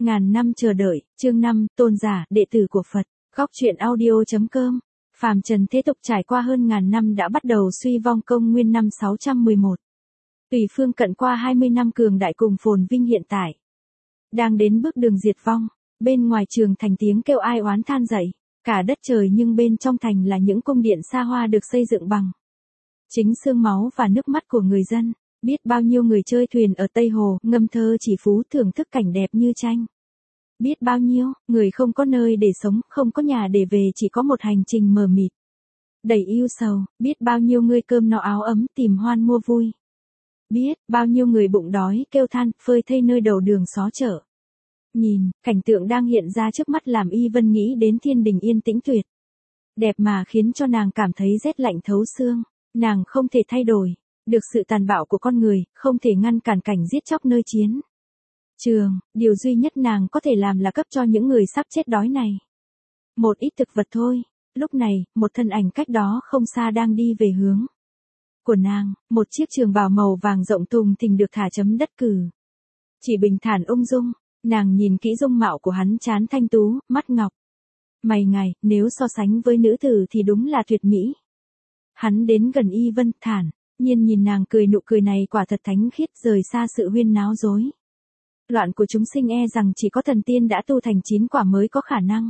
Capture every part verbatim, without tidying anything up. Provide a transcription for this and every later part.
Ngàn năm chờ đợi, chương năm, tôn giả, đệ tử của Phật, góc truyện audio.com. Phàm trần thế tục trải qua hơn ngàn năm đã bắt đầu suy vong, công nguyên năm sáu trăm mười một. Tùy phương cận qua hai mươi năm cường đại cùng phồn vinh hiện tại. Đang đến bước đường diệt vong, bên ngoài trường thành tiếng kêu ai oán than dậy, cả đất trời nhưng bên trong thành là những cung điện xa hoa được xây dựng bằng chính xương máu và nước mắt của người dân. Biết bao nhiêu người chơi thuyền ở Tây Hồ, ngâm thơ chỉ phú thưởng thức cảnh đẹp như tranh. Biết bao nhiêu người không có nơi để sống, không có nhà để về, chỉ có một hành trình mờ mịt đầy ưu sầu. Biết bao nhiêu người cơm no áo ấm tìm hoan mua vui. Biết bao nhiêu người bụng đói kêu than phơi thây nơi đầu đường xó chợ. Nhìn cảnh tượng đang hiện ra trước mắt làm Y Vân nghĩ đến thiên đình yên tĩnh tuyệt đẹp mà khiến cho nàng cảm thấy rét lạnh thấu xương. Nàng không thể thay đổi được sự tàn bạo của con người, không thể ngăn cản cảnh giết chóc nơi chiến trường. Điều duy nhất nàng có thể làm là cấp cho những người sắp chết đói này một ít thực vật thôi. Lúc này, một thân ảnh cách đó không xa đang đi về hướng của nàng. Một chiếc trường bào màu vàng rộng thùng thình được thả chấm đất cử chỉ bình thản ung dung. Nàng nhìn kỹ dung mạo của hắn, trán thanh tú, mắt ngọc mày ngài, nếu so sánh với nữ tử thì đúng là tuyệt mỹ. Hắn đến gần Y Vân, thản nhiên nhìn nàng cười, nụ cười này quả thật thánh khiết, rời xa sự huyên náo rối loạn của chúng sinh, e rằng chỉ có thần tiên đã tu thành chín quả mới có khả năng.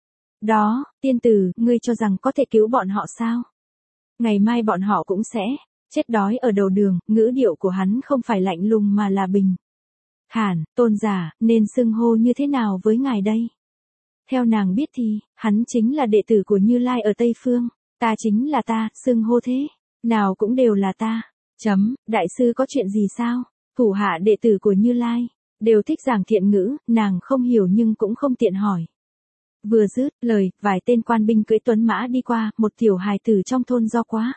Đó, tiên tử, ngươi cho rằng có thể cứu bọn họ sao? Ngày mai bọn họ cũng sẽ chết đói ở đầu đường. Ngữ điệu của hắn không phải lạnh lùng mà là bình thản. Tôn giả, nên xưng hô như thế nào với ngài đây? Theo nàng biết thì, hắn chính là đệ tử của Như Lai ở Tây Phương. Ta chính là ta, xưng hô thế nào cũng đều là ta. Chấm, đại sư có chuyện gì sao? Thủ hạ đệ tử của Như Lai đều thích giảng thiện ngữ, nàng không hiểu nhưng cũng không tiện hỏi. Vừa dứt lời, vài tên quan binh cưỡi tuấn mã đi qua, một tiểu hài tử trong thôn do quá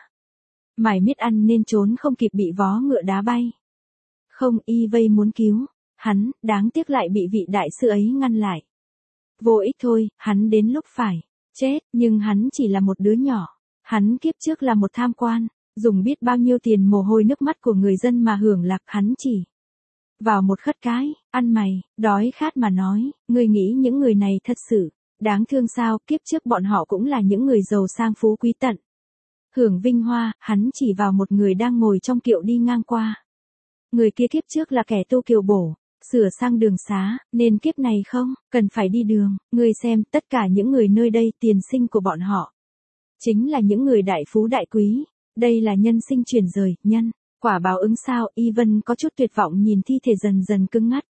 mải miết ăn nên trốn không kịp bị vó ngựa đá bay. Không, Y Vây muốn cứu hắn, đáng tiếc lại bị vị đại sư ấy ngăn lại. Vô ích thôi, hắn đến lúc phải chết, nhưng hắn chỉ là một đứa nhỏ. Hắn kiếp trước là một tham quan, dùng biết bao nhiêu tiền mồ hôi nước mắt của người dân mà hưởng lạc. Hắn chỉ vào một khất cái, ăn mày, đói khát mà nói. Ngươi nghĩ những người này thật sự đáng thương sao? Kiếp trước bọn họ cũng là những người giàu sang phú quý tận hưởng vinh hoa. Hắn chỉ vào một người đang ngồi trong kiệu đi ngang qua. Người kia kiếp trước là kẻ tu kiệu bổ, sửa sang đường xá, nên kiếp này không cần phải đi đường. Ngươi xem, tất cả những người nơi đây, tiền sinh của bọn họ chính là những người đại phú đại quý. Đây là nhân sinh chuyển rời, nhân quả báo ứng sao? Y Vân có chút tuyệt vọng nhìn thi thể dần dần cứng ngắt.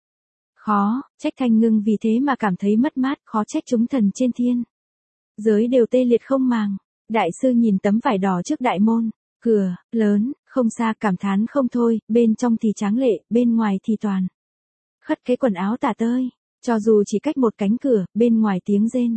Khó trách Thanh Ngưng vì thế mà cảm thấy mất mát, khó trách chúng thần trên thiên giới đều tê liệt không màng. Đại sư nhìn tấm vải đỏ trước đại môn cửa lớn không xa, cảm thán không thôi. Bên trong thì tráng lệ, bên ngoài thì toàn khất cái quần áo tả tơi. Cho dù chỉ cách một cánh cửa, bên ngoài tiếng rên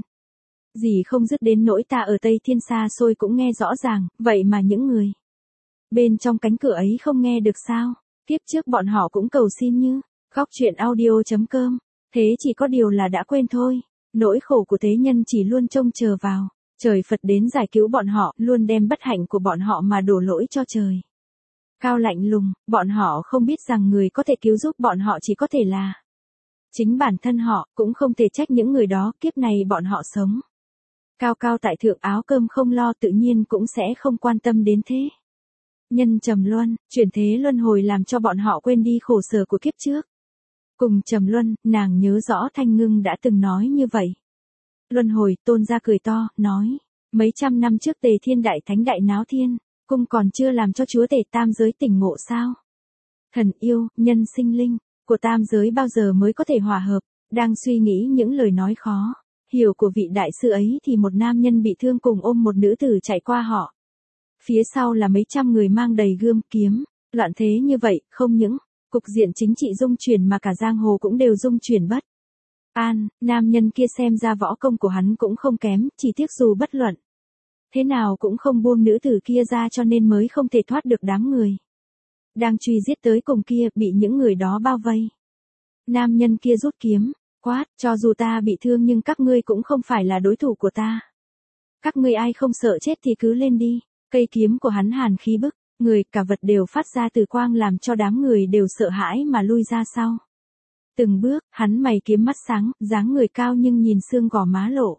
gì không dứt, đến nỗi ta ở Tây Thiên xa xôi cũng nghe rõ ràng. Vậy mà những người bên trong cánh cửa ấy không nghe được sao? Kiếp trước bọn họ cũng cầu xin như góc truyện audio.com. Thế chỉ có điều là đã quên thôi. Nỗi khổ của thế nhân chỉ luôn trông chờ vào trời Phật đến giải cứu bọn họ, luôn đem bất hạnh của bọn họ mà đổ lỗi cho trời cao lạnh lùng. Bọn họ không biết rằng người có thể cứu giúp bọn họ chỉ có thể là chính bản thân họ, cũng không thể trách những người đó. Kiếp này bọn họ sống cao cao tại thượng, áo cơm không lo, tự nhiên cũng sẽ không quan tâm đến thế nhân trầm luân, chuyển thế luân hồi, làm cho bọn họ quên đi khổ sở của kiếp trước. Cùng trầm luân, nàng nhớ rõ Thanh Ngưng đã từng nói như vậy. Luân hồi, tôn gia cười to, nói, mấy trăm năm trước Tề Thiên Đại Thánh đại náo thiên cung còn chưa làm cho chúa tể tam giới tỉnh ngộ sao? Thần yêu, nhân sinh linh của tam giới bao giờ mới có thể hòa hợp? Đang suy nghĩ những lời nói khó hiểu của vị đại sư ấy thì một nam nhân bị thương cùng ôm một nữ tử chạy qua họ. Phía sau là mấy trăm người mang đầy gươm kiếm. Loạn thế như vậy, không những cục diện chính trị rung chuyển mà cả giang hồ cũng đều rung chuyển bất an. Nam nhân kia xem ra võ công của hắn cũng không kém, chỉ tiếc dù bất luận thế nào cũng không buông nữ tử kia ra, cho nên mới không thể thoát được đám người đang truy giết tới cùng kia, bị những người đó bao vây. Nam nhân kia rút kiếm, quát, cho dù ta bị thương nhưng các ngươi cũng không phải là đối thủ của ta. Các ngươi ai không sợ chết thì cứ lên đi. Cây kiếm của hắn hàn khí bức người, cả vật đều phát ra từ quang làm cho đám người đều sợ hãi mà lui ra sau. Từng bước, hắn mày kiếm mắt sáng, dáng người cao nhưng nhìn xương gò má lộ.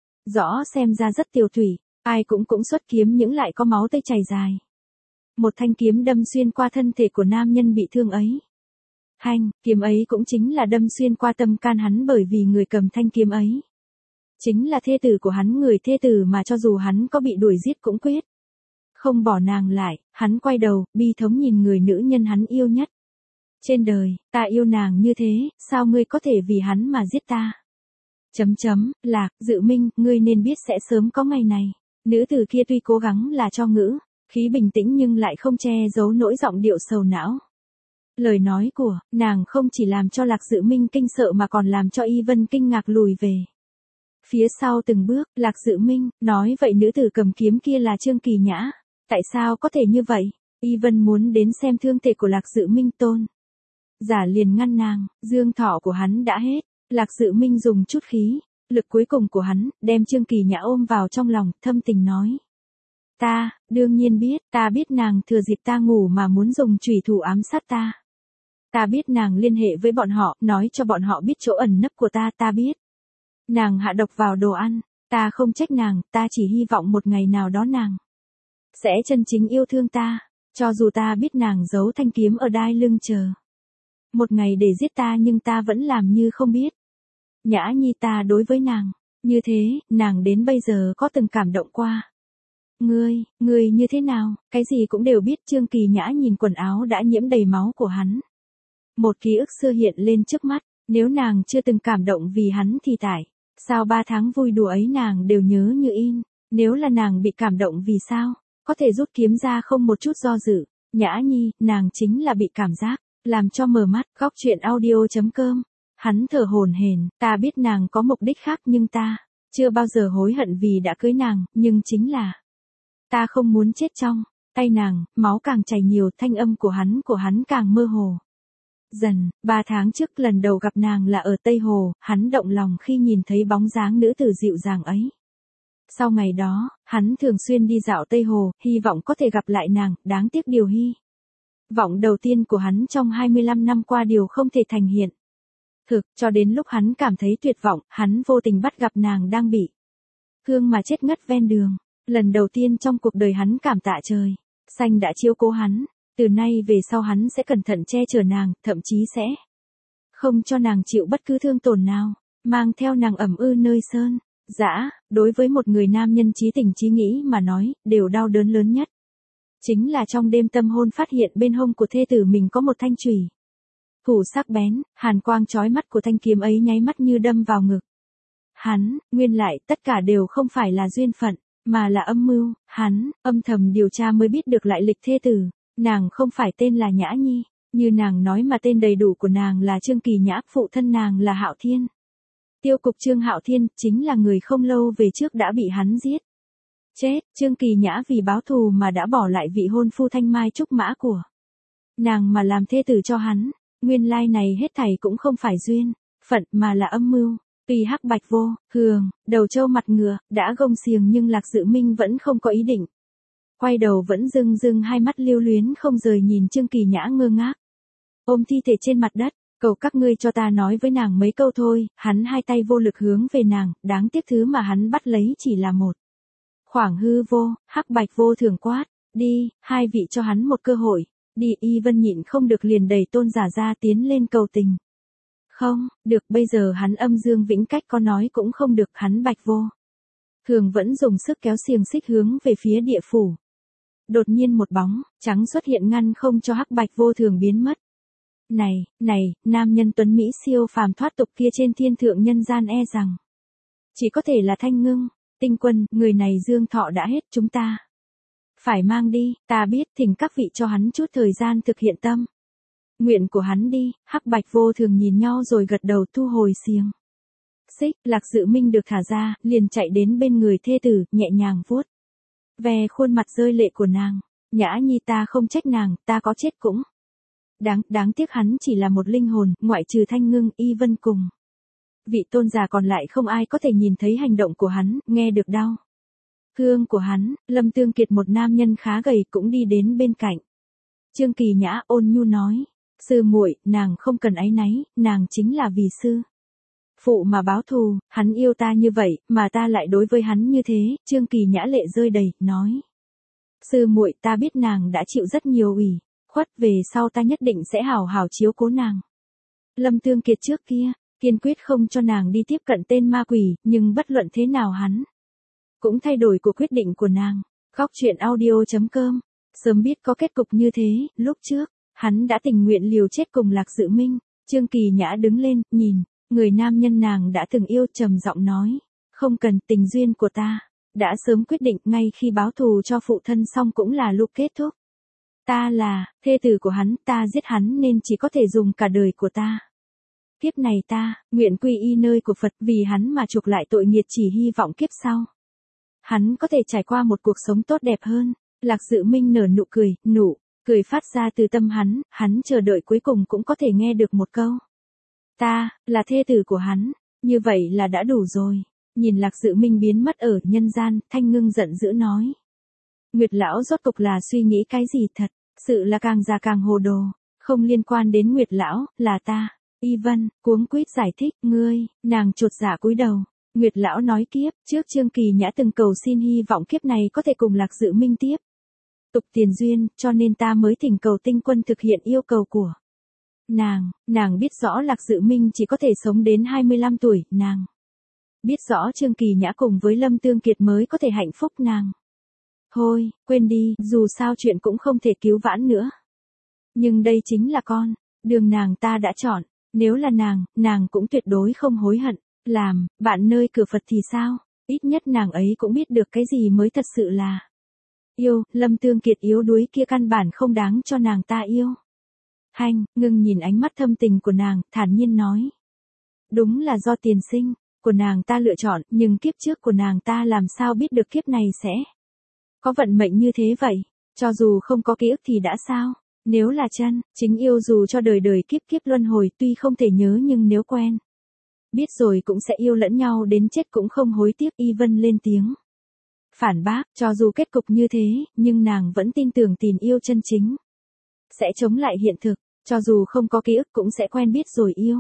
Rõ xem ra rất tiều tụy, ai cũng cũng xuất kiếm những lại có máu tươi chảy dài. Một thanh kiếm đâm xuyên qua thân thể của nam nhân bị thương ấy. Hanh, kiếm ấy cũng chính là đâm xuyên qua tâm can hắn bởi vì người cầm thanh kiếm ấy. Chính là thê tử của hắn, người thê tử mà cho dù hắn có bị đuổi giết cũng quyết không bỏ nàng lại. Hắn quay đầu, bi thống nhìn người nữ nhân hắn yêu nhất. Trên đời, ta yêu nàng như thế, sao ngươi có thể vì hắn mà giết ta? Chấm chấm, Lạc, Dự Minh, ngươi nên biết sẽ sớm có ngày này. Nữ tử kia tuy cố gắng là cho ngữ, khí bình tĩnh nhưng lại không che giấu nỗi giọng điệu sầu não. Lời nói của nàng không chỉ làm cho Lạc Dự Minh kinh sợ mà còn làm cho Y Vân kinh ngạc lùi về phía sau từng bước. Lạc Dự Minh, nói vậy nữ tử cầm kiếm kia là Trương Kỳ Nhã. Tại sao có thể như vậy? Y Vân muốn đến xem thương thể của Lạc Dự Minh. Tôn giả liền ngăn nàng, dương thọ của hắn đã hết. Lạc Dự Minh dùng chút khí lực cuối cùng của hắn, đem Trương Kỳ Nhã ôm vào trong lòng, thâm tình nói. Ta, đương nhiên biết, ta biết nàng thừa dịp ta ngủ mà muốn dùng chủy thủ ám sát ta. Ta biết nàng liên hệ với bọn họ, nói cho bọn họ biết chỗ ẩn nấp của ta, ta biết. Nàng hạ độc vào đồ ăn, ta không trách nàng, ta chỉ hy vọng một ngày nào đó nàng sẽ chân chính yêu thương ta, cho dù ta biết nàng giấu thanh kiếm ở đai lưng chờ một ngày để giết ta nhưng ta vẫn làm như không biết. Nhã Nhi, ta đối với nàng như thế, nàng đến bây giờ có từng cảm động qua. Ngươi, ngươi như thế nào, cái gì cũng đều biết. Trương Kỳ Nhã nhìn quần áo đã nhiễm đầy máu của hắn. Một ký ức xưa hiện lên trước mắt, nếu nàng chưa từng cảm động vì hắn thì tại sao ba tháng vui đùa ấy nàng đều nhớ như in. Nếu là nàng bị cảm động vì sao, có thể rút kiếm ra không một chút do dự. Nhã Nhi, nàng chính là bị cảm giác làm cho mờ mắt. Góc truyện audio chấm com. Hắn thở hổn hển, ta biết nàng có mục đích khác nhưng ta chưa bao giờ hối hận vì đã cưới nàng, nhưng chính là ta không muốn chết trong tay nàng. Máu càng chảy nhiều, thanh âm của hắn của hắn càng mơ hồ. Dần, ba tháng trước lần đầu gặp nàng là ở Tây Hồ, hắn động lòng khi nhìn thấy bóng dáng nữ tử dịu dàng ấy. Sau ngày đó, hắn thường xuyên đi dạo Tây Hồ, hy vọng có thể gặp lại nàng, đáng tiếc điều hy vọng đầu tiên của hắn trong hai mươi lăm năm qua điều không thể thành hiện thực. Cho đến lúc hắn cảm thấy tuyệt vọng, hắn vô tình bắt gặp nàng đang bị thương mà chết ngất ven đường. Lần đầu tiên trong cuộc đời hắn cảm tạ trời xanh đã chiếu cố hắn. Từ nay về sau hắn sẽ cẩn thận che chở nàng, thậm chí sẽ không cho nàng chịu bất cứ thương tổn nào, mang theo nàng ẩm ư nơi sơn dã. Đối với một người nam nhân trí tình trí nghĩ mà nói, điều đau đớn lớn nhất chính là trong đêm tâm hôn phát hiện bên hông của thê tử mình có một thanh chùy thủ sắc bén. Hàn quang chói mắt của thanh kiếm ấy nháy mắt như đâm vào ngực hắn. Nguyên lại tất cả đều không phải là duyên phận, mà là âm mưu. Hắn âm thầm điều tra mới biết được lại lịch thê tử. Nàng không phải tên là Nhã Nhi, như nàng nói, mà tên đầy đủ của nàng là Trương Kỳ Nhã, phụ thân nàng là Hạo Thiên. Tiêu cục Trương Hạo Thiên chính là người không lâu về trước đã bị hắn giết chết. Trương Kỳ Nhã vì báo thù mà đã bỏ lại vị hôn phu thanh mai trúc mã của nàng mà làm thê tử cho hắn. Nguyên lai này hết thảy cũng không phải duyên phận mà là âm mưu. Tuy hắc bạch vô hường, đầu trâu mặt ngựa đã gông xiềng nhưng Lạc Dự Minh vẫn không có ý định quay đầu, vẫn rưng rưng hai mắt lưu luyến không rời nhìn Trương Kỳ Nhã ngơ ngác ôm thi thể trên mặt đất. Cầu các ngươi cho ta nói với nàng mấy câu thôi. Hắn hai tay vô lực hướng về nàng, đáng tiếc thứ mà hắn bắt lấy chỉ là một khoảng hư vô. Hắc bạch vô thường quát, đi, hai vị cho hắn một cơ hội, đi. Y Vân nhịn không được liền đẩy Tôn giả ra tiến lên cầu tình. Không, được, bây giờ hắn âm dương vĩnh cách có nói cũng không được. Hắn bạch vô thường vẫn dùng sức kéo xiềng xích hướng về phía địa phủ. Đột nhiên một bóng trắng xuất hiện ngăn không cho hắc bạch vô thường biến mất. Này, này, nam nhân tuấn Mỹ siêu phàm thoát tục kia trên thiên thượng nhân gian e rằng chỉ có thể là Thanh Ngưng, Tinh Quân. Người này dương thọ đã hết, chúng ta phải mang đi. Ta biết, thỉnh các vị cho hắn chút thời gian thực hiện tâm nguyện của hắn đi. Hắc bạch vô thường nhìn nhau rồi gật đầu thu hồi xiềng xích. Lạc Dự Minh được thả ra, liền chạy đến bên người thê tử, nhẹ nhàng vuốt ve khuôn mặt rơi lệ của nàng. Nhã Nhi, ta không trách nàng, ta có chết cũng đáng, đáng tiếc hắn chỉ là một linh hồn, ngoại trừ Thanh Ngưng, Y Vân cùng vị tôn giả còn lại không ai có thể nhìn thấy hành động của hắn, nghe được đau thương của hắn. Lâm Tương Kiệt, một nam nhân khá gầy, cũng đi đến bên cạnh Trương Kỳ Nhã, ôn nhu nói, Sư muội, nàng không cần áy náy, nàng chính là vì sư phụ mà báo thù, hắn yêu ta như vậy, mà ta lại đối với hắn như thế, Trương Kỳ Nhã lệ rơi đầy, nói. Sư muội, ta biết nàng đã chịu rất nhiều ủy khuất, về sau ta nhất định sẽ hảo hảo chiếu cố nàng. Lâm Tương Kiệt trước kia, kiên quyết không cho nàng đi tiếp cận tên ma quỷ, nhưng bất luận thế nào hắn cũng thay đổi của quyết định của nàng. Khóc chuyện audio chấm com. Sớm biết có kết cục như thế, lúc trước, hắn đã tình nguyện liều chết cùng Lạc Dự Minh. Trương Kỳ Nhã đứng lên, nhìn, người nam nhân nàng đã từng yêu, trầm giọng nói. Không cần, tình duyên của ta đã sớm quyết định, ngay khi báo thù cho phụ thân xong cũng là lúc kết thúc. Ta là thê tử của hắn, ta giết hắn nên chỉ có thể dùng cả đời của ta. Kiếp này ta, nguyện quy y nơi của Phật, vì hắn mà chuộc lại tội nghiệt, chỉ hy vọng kiếp sau hắn có thể trải qua một cuộc sống tốt đẹp hơn. Lạc Dự Minh nở nụ cười, nụ cười phát ra từ tâm hắn, hắn chờ đợi cuối cùng cũng có thể nghe được một câu. Ta, là thê tử của hắn, như vậy là đã đủ rồi. Nhìn Lạc Dự Minh biến mất ở nhân gian, Thanh Ngưng giận dữ nói. Nguyệt lão rốt cục là suy nghĩ cái gì thật, sự là càng già càng hồ đồ, không liên quan đến Nguyệt lão, là ta. Y Vân, cuống quýt giải thích, ngươi, nàng chột dạ cúi đầu. Nguyệt lão nói kiếp, trước Trương Kỳ Nhã từng cầu xin hy vọng kiếp này có thể cùng Lạc Dự Minh tiếp tục tiền duyên, cho nên ta mới thỉnh cầu Tinh Quân thực hiện yêu cầu của nàng. Nàng biết rõ Lạc Dự Minh chỉ có thể sống đến hai mươi lăm tuổi, nàng biết rõ Trương Kỳ Nhã cùng với Lâm Tương Kiệt mới có thể hạnh phúc nàng. Thôi, quên đi, dù sao chuyện cũng không thể cứu vãn nữa. Nhưng đây chính là con đường nàng ta đã chọn, nếu là nàng, nàng cũng tuyệt đối không hối hận. Làm bạn nơi cửa Phật thì sao, ít nhất nàng ấy cũng biết được cái gì mới thật sự là yêu. Lâm Tương Kiệt yếu đuối kia căn bản không đáng cho nàng ta yêu. Hanh, ngừng nhìn ánh mắt thâm tình của nàng, thản nhiên nói. Đúng là do tiền sinh của nàng ta lựa chọn, nhưng kiếp trước của nàng ta làm sao biết được kiếp này sẽ có vận mệnh như thế vậy. Cho dù không có ký ức thì đã sao, nếu là chân chính yêu, dù cho đời đời kiếp kiếp luân hồi, tuy không thể nhớ nhưng nếu quen biết rồi cũng sẽ yêu lẫn nhau đến chết cũng không hối tiếc. Y Vân lên tiếng phản bác, cho dù kết cục như thế, nhưng nàng vẫn tin tưởng tình yêu chân chính sẽ chống lại hiện thực, cho dù không có ký ức cũng sẽ quen biết rồi yêu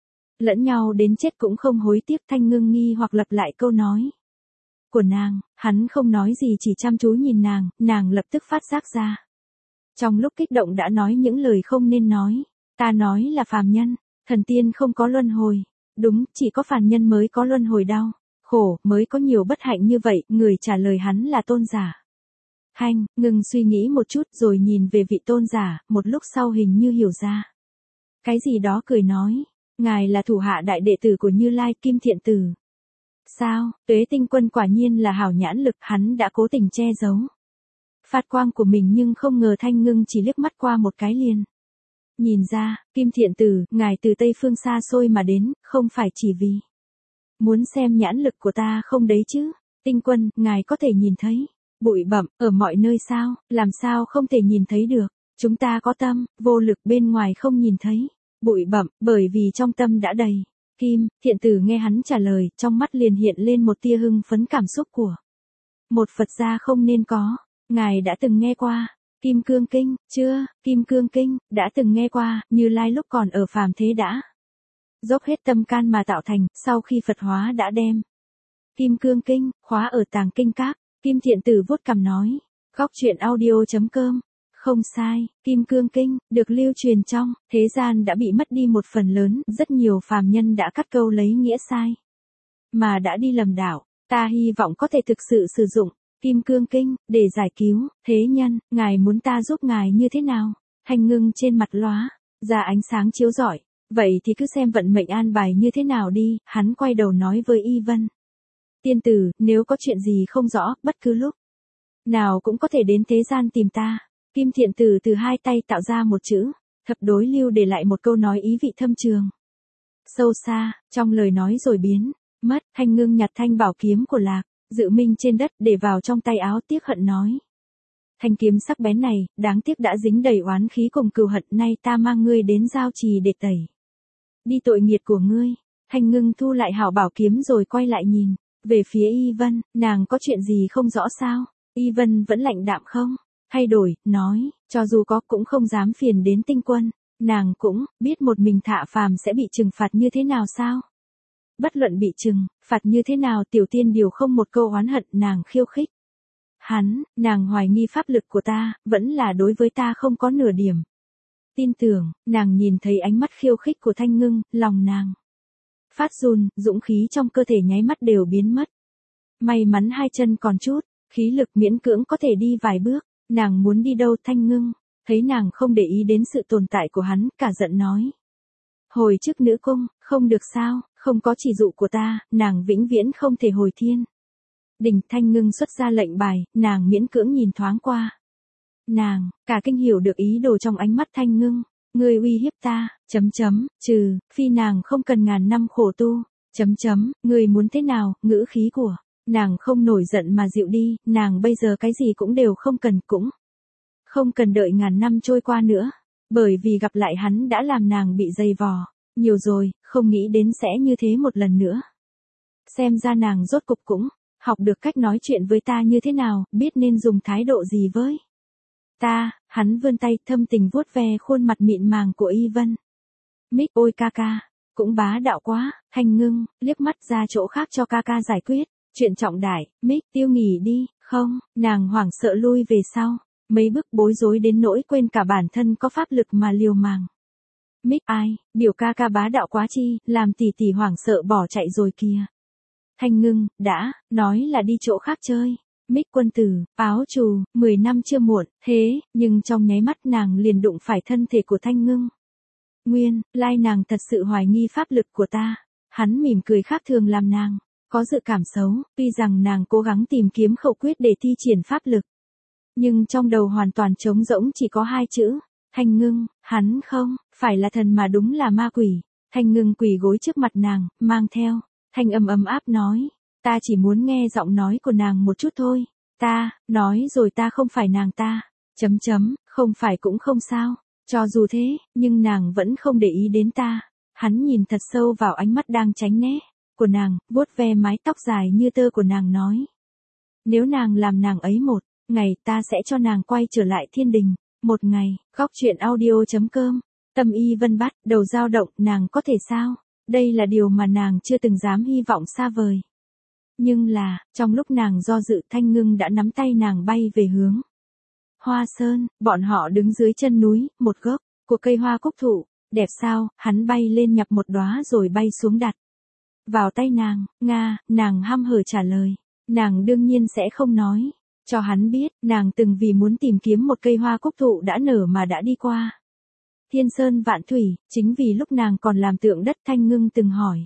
lẫn nhau đến chết cũng không hối tiếc. Thanh Ngưng nghi hoặc lặp lại câu nói của nàng, hắn không nói gì, chỉ chăm chú nhìn nàng, nàng lập tức phát giác ra. Trong lúc kích động đã nói những lời không nên nói. Ta nói là phàm nhân, thần tiên không có luân hồi. Đúng, chỉ có phàm nhân mới có luân hồi đau khổ, mới có nhiều bất hạnh như vậy. Người trả lời hắn là Tôn giả. Hanh, ngừng suy nghĩ một chút rồi nhìn về vị Tôn giả, một lúc sau hình như hiểu ra cái gì đó, cười nói. Ngài là thủ hạ đại đệ tử của Như Lai, Kim Thiện Tử. Sao, Tuế Tinh Quân quả nhiên là hảo nhãn lực, hắn đã cố tình che giấu phát quang của mình, nhưng không ngờ Thanh Ngưng chỉ liếc mắt qua một cái liền nhìn ra. Kim Thiện Tử, ngài từ Tây Phương xa xôi mà đến, không phải chỉ vì muốn xem nhãn lực của ta không đấy chứ. Tinh Quân, ngài có thể nhìn thấy bụi bặm ở mọi nơi sao? Làm sao không thể nhìn thấy được? Chúng ta có tâm, vô lực, bên ngoài không nhìn thấy bụi bặm, bởi vì trong tâm đã đầy. Kim Thiện Tử nghe hắn trả lời, trong mắt liền hiện lên một tia hưng phấn, cảm xúc của một Phật gia không nên có. Ngài đã từng nghe qua Kim Cương Kinh, chưa? Kim Cương Kinh, đã từng nghe qua, Như Lai lúc còn ở phàm thế đã dốc hết tâm can mà tạo thành, sau khi Phật hóa đã đem Kim Cương Kinh khóa ở tàng kinh các. Kim Thiện Tử vuốt cằm nói. Khóc chuyện audio chấm com. Không sai, Kim Cương Kinh được lưu truyền trong thế gian đã bị mất đi một phần lớn, rất nhiều phàm nhân đã cắt câu lấy nghĩa sai mà đã đi lầm đạo. Ta hy vọng có thể thực sự sử dụng Kim Cương Kinh để giải cứu thế nhân. Ngài muốn ta giúp ngài như thế nào? Thanh Ngưng trên mặt lóa ra ánh sáng chiếu rọi. Vậy thì cứ xem vận mệnh an bài như thế nào đi. Hắn quay đầu nói với Y Vân. Tiên tử, nếu có chuyện gì không rõ, bất cứ lúc nào cũng có thể đến thế gian tìm ta. Kim Thiện Tử từ hai tay tạo ra một chữ thập đối lưu, để lại một câu nói ý vị thâm trường sâu xa trong lời nói rồi biến mất. Thanh Ngưng nhặt thanh bảo kiếm của Lạc Dự Minh trên đất để vào trong tay áo, tiếc hận nói. Thanh kiếm sắc bén này, đáng tiếc đã dính đầy oán khí cùng cừu hận, nay ta mang ngươi đến giao trì để tẩy đi tội nghiệt của ngươi. Thanh Ngưng thu lại hảo bảo kiếm rồi quay lại nhìn về phía Y Vân, nàng có chuyện gì không rõ sao? Y Vân vẫn lạnh đạm không thay đổi, nói, cho dù có cũng không dám phiền đến Tinh Quân. Nàng cũng biết một mình Thạ Phàm sẽ bị trừng phạt như thế nào sao? Bất luận bị trừng phạt như thế nào, Tiểu Tiên Điều không một câu oán hận, nàng khiêu khích. Hắn, nàng hoài nghi pháp lực của ta, vẫn là đối với ta không có nửa điểm tin tưởng. Nàng nhìn thấy ánh mắt khiêu khích của Thanh Ngưng, lòng nàng phát run, dũng khí trong cơ thể nháy mắt đều biến mất. May mắn hai chân còn chút, khí lực miễn cưỡng có thể đi vài bước. Nàng muốn đi đâu? Thanh Ngưng thấy nàng không để ý đến sự tồn tại của hắn, cả giận nói. Hồi chức nữ cung, không được sao, không có chỉ dụ của ta, nàng vĩnh viễn không thể hồi thiên đình. Thanh Ngưng xuất ra lệnh bài, nàng miễn cưỡng nhìn thoáng qua. Nàng, cả kinh hiểu được ý đồ trong ánh mắt Thanh Ngưng. Ngươi uy hiếp ta, chấm chấm, trừ, phi nàng không cần ngàn năm khổ tu, chấm chấm, ngươi muốn thế nào? Ngữ khí của nàng không nổi giận mà dịu đi, nàng bây giờ cái gì cũng đều không cần, cũng không cần đợi ngàn năm trôi qua nữa. Bởi vì gặp lại hắn đã làm nàng bị dày vò nhiều rồi, không nghĩ đến sẽ như thế một lần nữa. Xem ra nàng rốt cục cũng học được cách nói chuyện với ta như thế nào, biết nên dùng thái độ gì với ta. Hắn vươn tay thâm tình vuốt ve khuôn mặt mịn màng của Y Vân. Mích, ôi ca ca, cũng bá đạo quá. Thanh Ngưng liếc mắt ra chỗ khác cho ca ca giải quyết chuyện trọng đại. Mích, tiêu nghỉ đi. Không, nàng hoảng sợ lui về sau mấy bước, bối rối đến nỗi quên cả bản thân có pháp lực mà liều mạng. Mích, ai, biểu ca ca bá đạo quá chi, làm tỷ tỷ hoảng sợ bỏ chạy rồi kìa. Thanh Ngưng đã nói là đi chỗ khác chơi. Mích quân tử, áo trù, mười năm chưa muộn, thế, nhưng trong nháy mắt nàng liền đụng phải thân thể của Thanh Ngưng. Nguyên, lai nàng thật sự hoài nghi pháp lực của ta. Hắn mỉm cười khác thường làm nàng có dự cảm xấu, tuy rằng nàng cố gắng tìm kiếm khẩu quyết để thi triển pháp lực. Nhưng trong đầu hoàn toàn trống rỗng, chỉ có hai chữ. Thanh Ngưng, hắn không phải là thần mà đúng là ma quỷ. Thanh Ngưng quỳ gối trước mặt nàng, mang theo thanh âm ấm áp nói. Ta chỉ muốn nghe giọng nói của nàng một chút thôi. Ta, nói rồi ta không phải nàng ta. Chấm chấm, không phải cũng không sao. Cho dù thế, nhưng nàng vẫn không để ý đến ta. Hắn nhìn thật sâu vào ánh mắt đang tránh né của nàng, vuốt ve mái tóc dài như tơ của nàng nói. Nếu nàng làm nàng ấy một ngày, ta sẽ cho nàng quay trở lại thiên đình. Một ngày, góc truyện audio chấm com. Tâm Y Vân bắt đầu dao động, nàng có thể sao? Đây là điều mà nàng chưa từng dám hy vọng xa vời. Nhưng là, trong lúc nàng do dự, Thanh Ngưng đã nắm tay nàng bay về hướng Hoa Sơn. Bọn họ đứng dưới chân núi, một gốc của cây hoa cúc thụ. Đẹp sao? Hắn bay lên nhặt một đóa rồi bay xuống đặt vào tay nàng. Nga, nàng hăm hở trả lời. Nàng đương nhiên sẽ không nói cho hắn biết, nàng từng vì muốn tìm kiếm một cây hoa cúc thụ đã nở mà đã đi qua thiên sơn vạn thủy. Chính vì lúc nàng còn làm tượng đất, Thanh Ngưng từng hỏi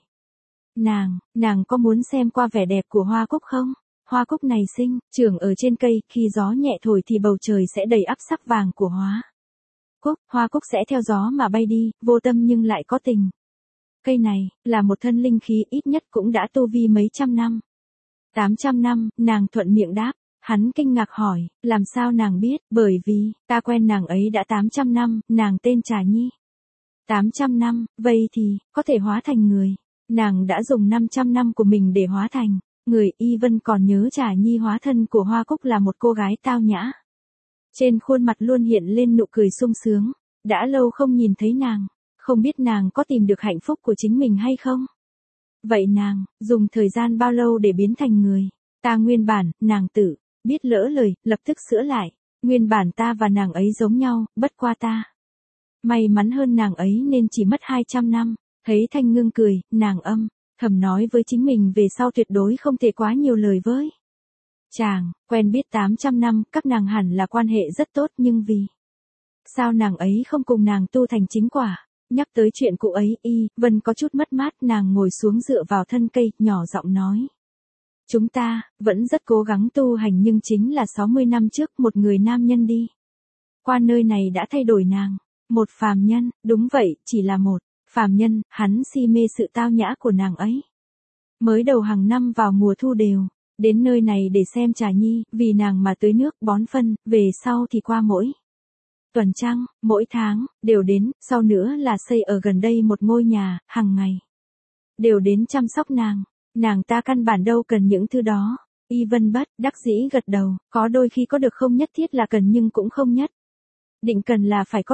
nàng, nàng có muốn xem qua vẻ đẹp của hoa cúc không? Hoa cúc này sinh trưởng ở trên cây, khi gió nhẹ thổi thì bầu trời sẽ đầy ắp sắc vàng của hoa cúc. Hoa cúc sẽ theo gió mà bay đi, vô tâm nhưng lại có tình. Cây này là một thân linh khí, ít nhất cũng đã tu vi mấy trăm năm. tám trăm năm, nàng thuận miệng đáp. Hắn kinh ngạc hỏi, làm sao nàng biết? Bởi vì, ta quen nàng ấy đã tám trăm năm, nàng tên Trà Nhi. tám trăm năm, vậy thì, có thể hóa thành người. Nàng đã dùng năm trăm năm của mình để hóa thành người. Y Vân còn nhớ Trà Nhi hóa thân của Hoa Cúc là một cô gái tao nhã. Trên khuôn mặt luôn hiện lên nụ cười sung sướng. Đã lâu không nhìn thấy nàng, không biết nàng có tìm được hạnh phúc của chính mình hay không? Vậy nàng, dùng thời gian bao lâu để biến thành người? Ta nguyên bản, nàng tự biết lỡ lời, lập tức sửa lại. Nguyên bản ta và nàng ấy giống nhau, bất qua ta may mắn hơn nàng ấy nên chỉ mất hai trăm năm. Thấy Thanh Ngưng cười, nàng âm thầm nói với chính mình về sau tuyệt đối không thể quá nhiều lời với chàng. Quen biết tám trăm năm, các nàng hẳn là quan hệ rất tốt, nhưng vì sao nàng ấy không cùng nàng tu thành chính quả? Nhắc tới chuyện cũ ấy, Y Vân có chút mất mát, nàng ngồi xuống dựa vào thân cây, nhỏ giọng nói. Chúng ta, vẫn rất cố gắng tu hành, nhưng chính là sáu mươi năm trước một người nam nhân đi qua nơi này đã thay đổi nàng. Một phàm nhân, đúng vậy, chỉ là một phàm nhân, hắn si mê sự tao nhã của nàng ấy. Mới đầu hàng năm vào mùa thu đều đến nơi này để xem Trà Nhi, vì nàng mà tưới nước, bón phân, về sau thì qua mỗi tuần trăng, mỗi tháng, đều đến, sau nữa là xây ở gần đây một ngôi nhà, hàng ngày đều đến chăm sóc nàng. Nàng ta căn bản đâu cần những thứ đó. Y Vân bất đắc dĩ gật đầu, có đôi khi có được không nhất thiết là cần, nhưng cũng không nhất định cần là phải có được.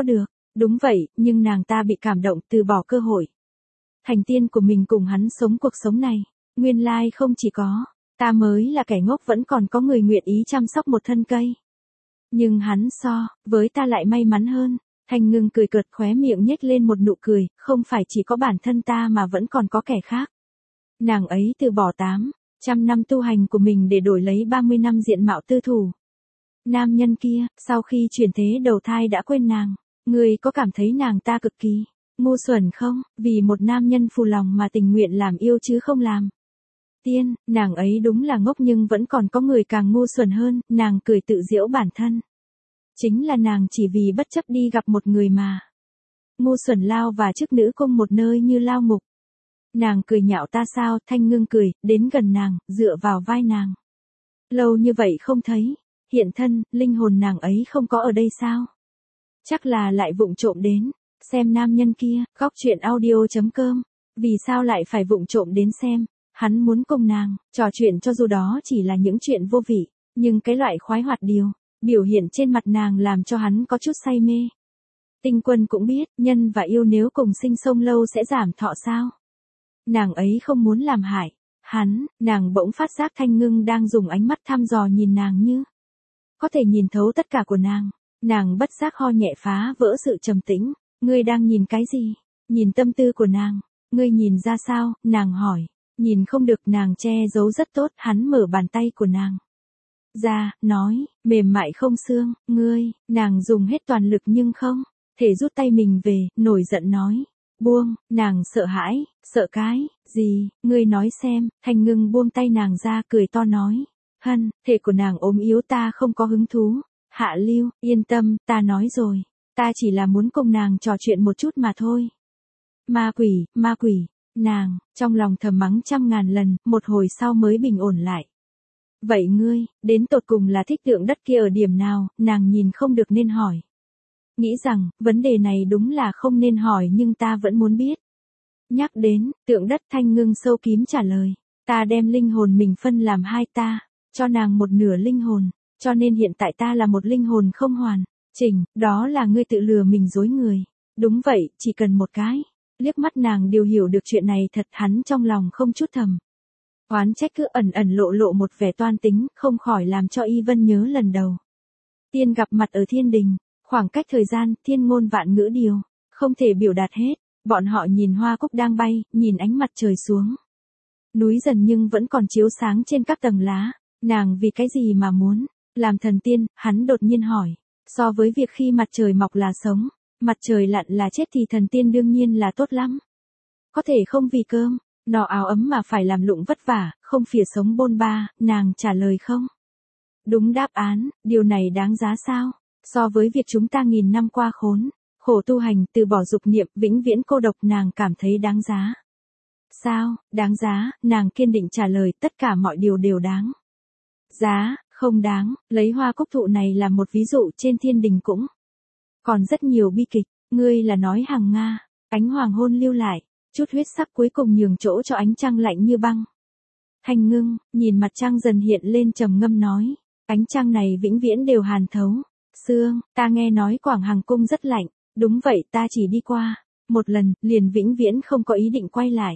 Đúng vậy, nhưng nàng ta bị cảm động từ bỏ cơ hội. Thành tiên của mình cùng hắn sống cuộc sống này. Nguyên lai không chỉ có, ta mới là kẻ ngốc vẫn còn có người nguyện ý chăm sóc một thân cây. Nhưng hắn so, với ta lại may mắn hơn. Thanh Ngưng cười cợt khóe miệng nhếch lên một nụ cười, không phải chỉ có bản thân ta mà vẫn còn có kẻ khác. Nàng ấy từ bỏ tám trăm năm tu hành của mình để đổi lấy ba mươi năm diện mạo tư thủ. Nam nhân kia, sau khi chuyển thế đầu thai đã quên nàng. Ngươi có cảm thấy nàng ta cực kỳ ngu xuẩn không, vì một nam nhân phù lòng mà tình nguyện làm yêu chứ không làm tiên, nàng ấy đúng là ngốc nhưng vẫn còn có người càng ngu xuẩn hơn, nàng cười tự giễu bản thân. Chính là nàng chỉ vì bất chấp đi gặp một người mà. Ngu xuẩn lao và chức nữ cung một nơi như lao ngục. Nàng cười nhạo ta sao, Thanh Ngưng cười, đến gần nàng, dựa vào vai nàng. Lâu như vậy không thấy, hiện thân, linh hồn nàng ấy không có ở đây sao? Chắc là lại vụng trộm đến, xem nam nhân kia, góc truyện audio chấm com. Vì sao lại phải vụng trộm đến xem? Hắn muốn cùng nàng, trò chuyện cho dù đó chỉ là những chuyện vô vị, nhưng cái loại khoái hoạt điều, biểu hiện trên mặt nàng làm cho hắn có chút say mê. Tinh Quân cũng biết, nhân và yêu nếu cùng sinh sống lâu sẽ giảm thọ sao? Nàng ấy không muốn làm hại hắn, nàng bỗng phát giác Thanh Ngưng đang dùng ánh mắt thăm dò nhìn nàng như có thể nhìn thấu tất cả của nàng. Nàng bất giác ho nhẹ phá vỡ sự trầm tĩnh. Ngươi đang nhìn cái gì? Nhìn tâm tư của nàng. Ngươi nhìn ra sao? Nàng hỏi. Nhìn không được, nàng che giấu rất tốt. Hắn mở bàn tay của nàng ra, nói, mềm mại không xương. Ngươi, nàng dùng hết toàn lực nhưng không thể rút tay mình về, nổi giận nói. Buông, nàng sợ hãi, sợ cái gì? Ngươi nói xem. Thanh Ngưng buông tay nàng ra, cười to nói. Hân, thể của nàng ốm yếu, ta không có hứng thú. Hạ Lưu, yên tâm, ta nói rồi. Ta chỉ là muốn cùng nàng trò chuyện một chút mà thôi. Ma quỷ, ma quỷ, nàng, trong lòng thầm mắng trăm ngàn lần, một hồi sau mới bình ổn lại. Vậy ngươi, đến tột cùng là thích tượng đất kia ở điểm nào, nàng nhìn không được nên hỏi. Nghĩ rằng, vấn đề này đúng là không nên hỏi nhưng ta vẫn muốn biết. Nhắc đến, tượng đất, Thanh Ngưng sâu kín trả lời. Ta đem linh hồn mình phân làm hai ta, cho nàng một nửa linh hồn. Cho nên hiện tại ta là một linh hồn không hoàn chỉnh, đó là ngươi tự lừa mình dối người. Đúng vậy, chỉ cần một cái. Liếc mắt nàng điều hiểu được chuyện này thật, hắn trong lòng không chút thầm oán trách, cứ ẩn ẩn lộ lộ một vẻ toan tính, không khỏi làm cho Y Vân nhớ lần đầu tiên gặp mặt ở thiên đình. Khoảng cách thời gian, thiên ngôn vạn ngữ điều, không thể biểu đạt hết. Bọn họ nhìn hoa cúc đang bay, nhìn ánh mặt trời xuống núi dần nhưng vẫn còn chiếu sáng trên các tầng lá. Nàng vì cái gì mà muốn làm thần tiên? Hắn đột nhiên hỏi. So với việc khi mặt trời mọc là sống, mặt trời lặn là chết thì thần tiên đương nhiên là tốt lắm. Có thể không vì cơm, no áo ấm mà phải làm lụng vất vả, không phìa sống bôn ba. Nàng trả lời không đúng đáp án. Điều này đáng giá sao? So với việc chúng ta nghìn năm qua khốn khổ tu hành, từ bỏ dục niệm, vĩnh viễn cô độc, nàng cảm thấy đáng giá. Sao, đáng giá? Nàng kiên định trả lời, tất cả mọi điều đều đáng giá. Không đáng, lấy hoa cúc thụ này là một ví dụ, trên thiên đình cũng còn rất nhiều bi kịch. Ngươi là nói Hằng Nga, ánh hoàng hôn lưu lại, chút huyết sắc cuối cùng nhường chỗ cho ánh trăng lạnh như băng. Thanh Ngưng, nhìn mặt trăng dần hiện lên trầm ngâm nói, ánh trăng này vĩnh viễn đều hàn thấu xương, ta nghe nói Quảng Hằng cung rất lạnh. Đúng vậy, ta chỉ đi qua một lần, liền vĩnh viễn không có ý định quay lại.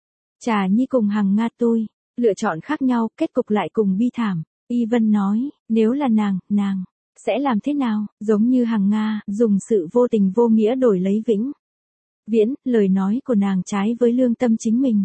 Trà Nhi cùng Hằng Nga tôi lựa chọn khác nhau, kết cục lại cùng bi thảm. Y Vân nói, nếu là nàng, nàng sẽ làm thế nào? Giống như Hằng Nga, dùng sự vô tình vô nghĩa đổi lấy vĩnh viễn. Lời nói của nàng trái với lương tâm chính mình.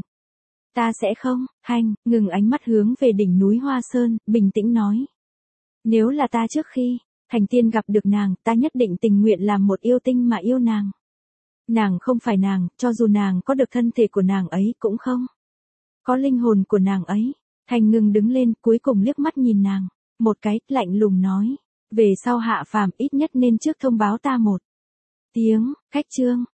Ta sẽ không. Hành, ngừng ánh mắt hướng về đỉnh núi Hoa Sơn, bình tĩnh nói. Nếu là ta trước khi thành tiên gặp được nàng, ta nhất định tình nguyện làm một yêu tinh mà yêu nàng. Nàng không phải nàng, cho dù nàng có được thân thể của nàng ấy cũng không có linh hồn của nàng ấy. Thanh Ngưng đứng lên, cuối cùng liếc mắt nhìn nàng một cái, lạnh lùng nói, về sau hạ phàm ít nhất nên trước thông báo ta một tiếng. Khách trương,